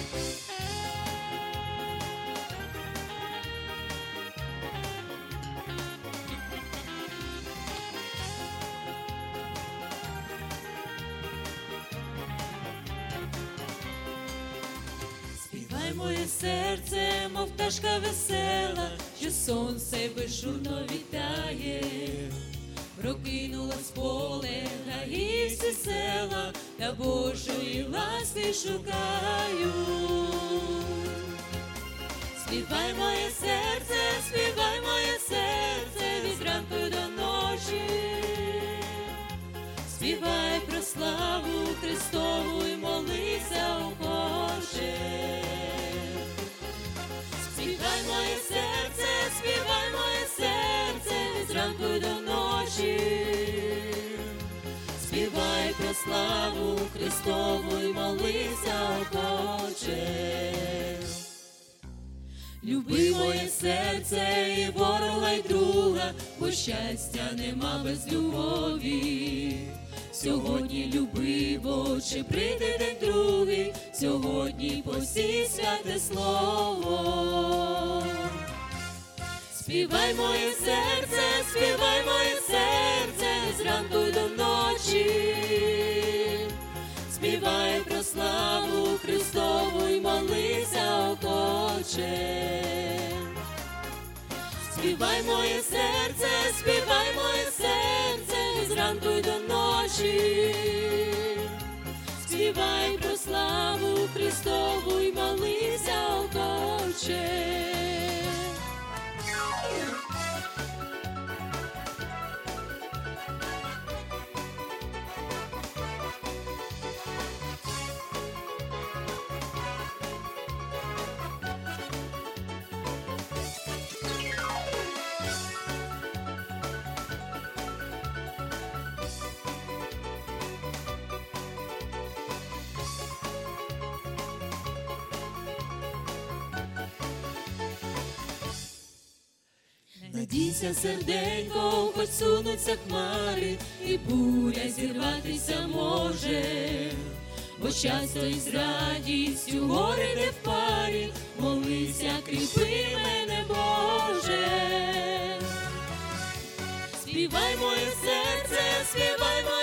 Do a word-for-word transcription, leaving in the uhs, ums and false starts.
Співай, моє серце, мов пташка весела, що сонце безжурно вітає. Прокинулось поле, гаї всі села, та Божої ласки шукають. Співай, моє серце, співай, моє серце, від ранку до ночі. Співай про славу Христову і молися охоче. Співай, моє серце, співай, моє серце, від ранку до ночі. Співай про славу Христову і молися охоче. Люби моє серце і ворога, й друга, бо щастя нема без любові. Сьогодні люби, бо чи прийде день другий, сьогодні посій святе слово. Співай, моє серце, співай, моє серце, зранку й до ночі. Співай про славу Христову і молися охоче. Співай, моє серце, співай, моє серце, зранку й до ночі. Співай про славу Христову і молися охоче. Надійся, серденько, хоч сунуться хмари, і буря зірватися може, бо щастя із радістю гори не в парі, молися, кріпи мене, Боже. Співай, моє серце, співай, моє